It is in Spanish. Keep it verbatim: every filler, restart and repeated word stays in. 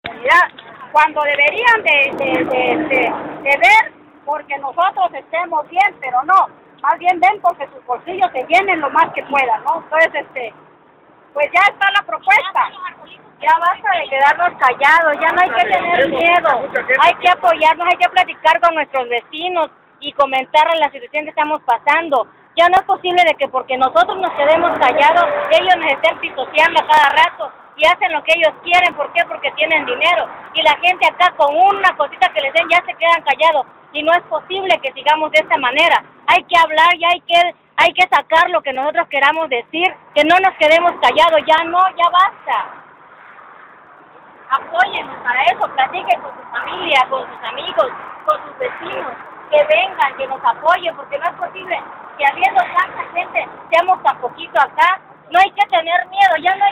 comunidad, cuando deberían de, de, de, de, de ver porque nosotros estemos bien, pero no, más bien ven porque sus bolsillos se llenen lo más que puedan, ¿no? Entonces, este, pues ya está la propuesta. Ya basta de quedarnos callados, ya no hay que tener miedo, hay que apoyarnos, hay que platicar con nuestros vecinos y comentar la situación que estamos pasando. Ya no es posible de que porque nosotros nos quedemos callados, ellos nos estén pisoteando a cada rato y hacen lo que ellos quieren. ¿Por qué? Porque tienen dinero. Y la gente acá con una cosita que les den ya se quedan callados. Y no es posible que sigamos de esta manera. Hay que hablar y hay que, hay que sacar lo que nosotros queramos decir, que no nos quedemos callados. Ya no, ya basta. Apóyennos para eso, platiquen con su familia, con sus amigos, con sus vecinos, que vengan, que nos apoyen, porque no es posible que habiendo tanta gente, seamos tan poquito acá. No hay que tener miedo, ya no